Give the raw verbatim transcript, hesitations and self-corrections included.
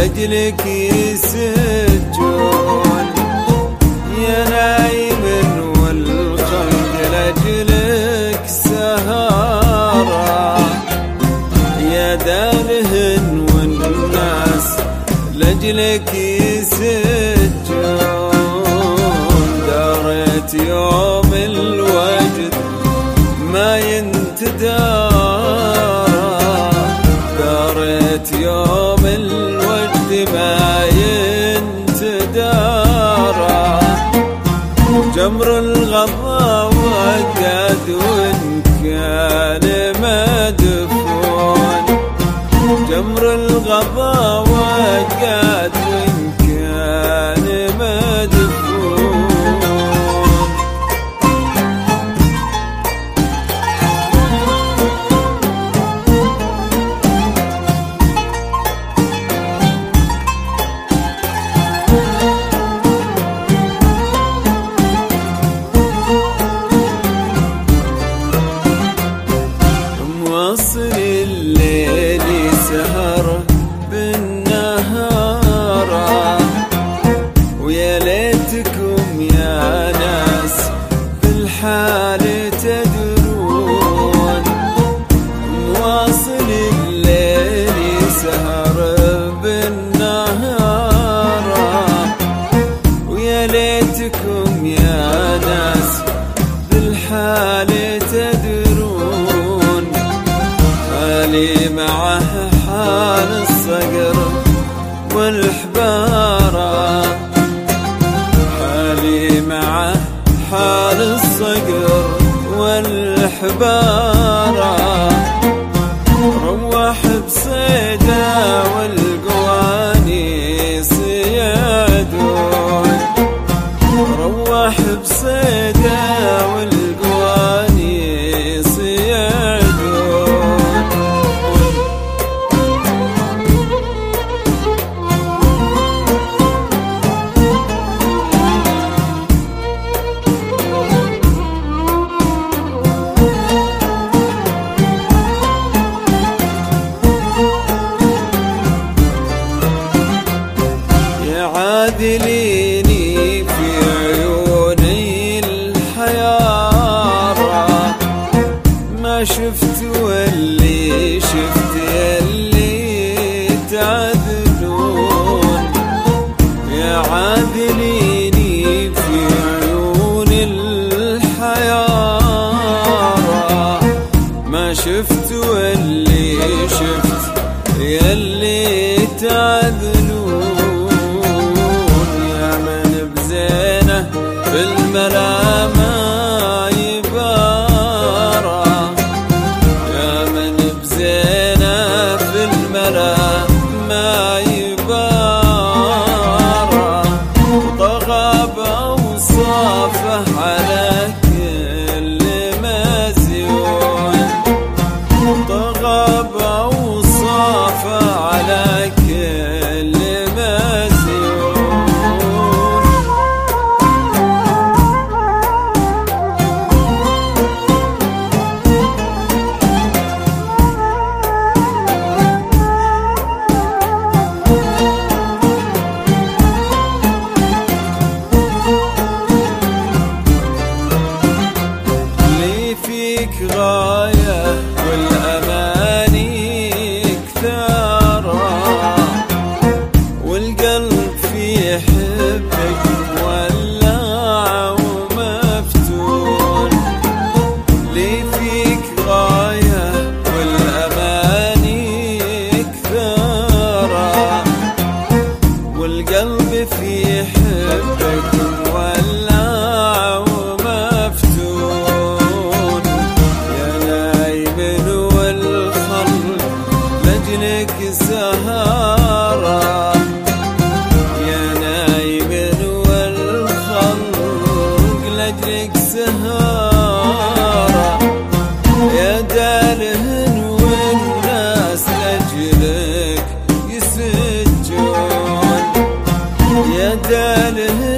لأجلك يسجون، يا نايم والخلق لأجلك سهارة، يا دالهن والناس لأجلك يسجون. دارت يوم الوجد ما ينتدارى، دارت يوم الوجد ما ينتدارى. جمر الغضا وقد وإن كان مدفون، جمر الغضا وقد وإن كان مدفون. واصل الليل سهر بالنهار، ويا ليتكم يا ناس بالحال تدرون. واصل الليل سهر بالنهار، ويا ليتكم يا ناس بالحال تدرون. حالي معه حال الصقر والحبارة، حالي معه حال الصقر والحبارة. روح بصيدا والقوانيس يعدون، روح بصيدا والقوانيس يعدون. عادليني في عيوني الحيارى، ما شفت واللي شفت يلي تعذلون. يا عادليني في عيوني الحيارى، ما شفت واللي شفت يلي تعذلون. في الملا ما يبارى، يا من بزينه في الملا ما يبارى. طغى بأوصافه على كل مزيون، طغى بأوصافه على كل مزيون. فيك غاية والأماني كثارة، والقلب في حبك مولع ومفتون. لي فيك غاية والأماني كثارة، والقلب في حبك مولع ومفتون. لأجلك سهارة، يا نايم والخلق لأجلك سهارة. يا دالهن والناس لأجلك يسجون، يا دالهن